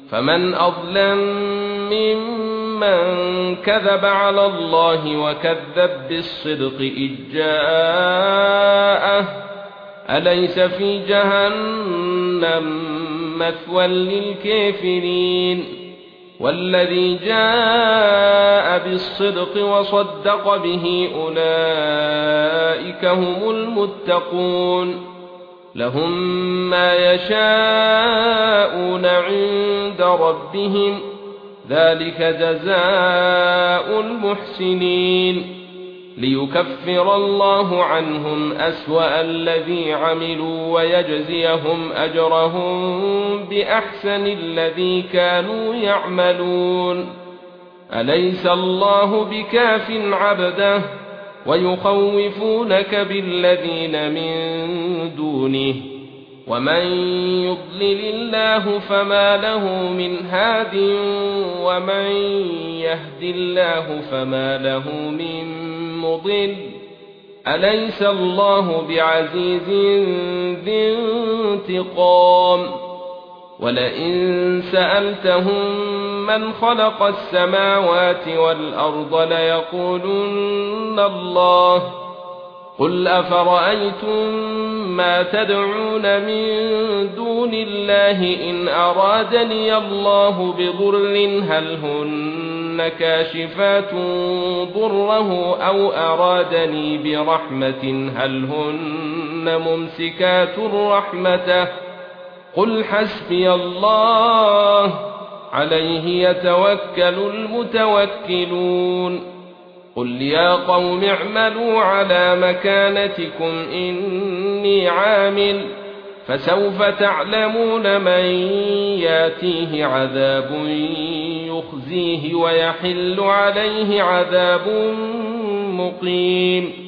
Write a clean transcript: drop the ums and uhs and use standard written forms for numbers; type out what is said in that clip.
فمن أظلم ممن كذب على الله وكذب بالصدق إذ جاءه أليس في جهنم مثوى للكافرين والذي جاء بالصدق وصدق به أولئك هم المتقون لهم ما يشاءون عند ربهم ذلك جزاء المحسنين ليكفر الله عنهم أسوأ الذي عملوا ويجزيهم أجرهم بأحسن الذي كانوا يعملون أليس الله بكاف عبده ويخوفونك بالذين من دونه ومن يضلل الله فما له من هاد ومن يهد الله فما له من مضل أليس الله بعزيز ذي انتقام ولئن سألتهم من خلق السماوات والأرض ليقولن الله قل أفرأيتم ما تدعون من دون الله إن أرادني الله بضر هل هن كاشفات ضره أو أرادني برحمة هل هن ممسكات رحمته قل حسبي الله عليه يتوكل المتوكلون قل يا قوم اعملوا على مكانتكم إني عامل فسوف تعلمون من ياتيه عذاب يخزيه ويحل عليه عذاب مقيم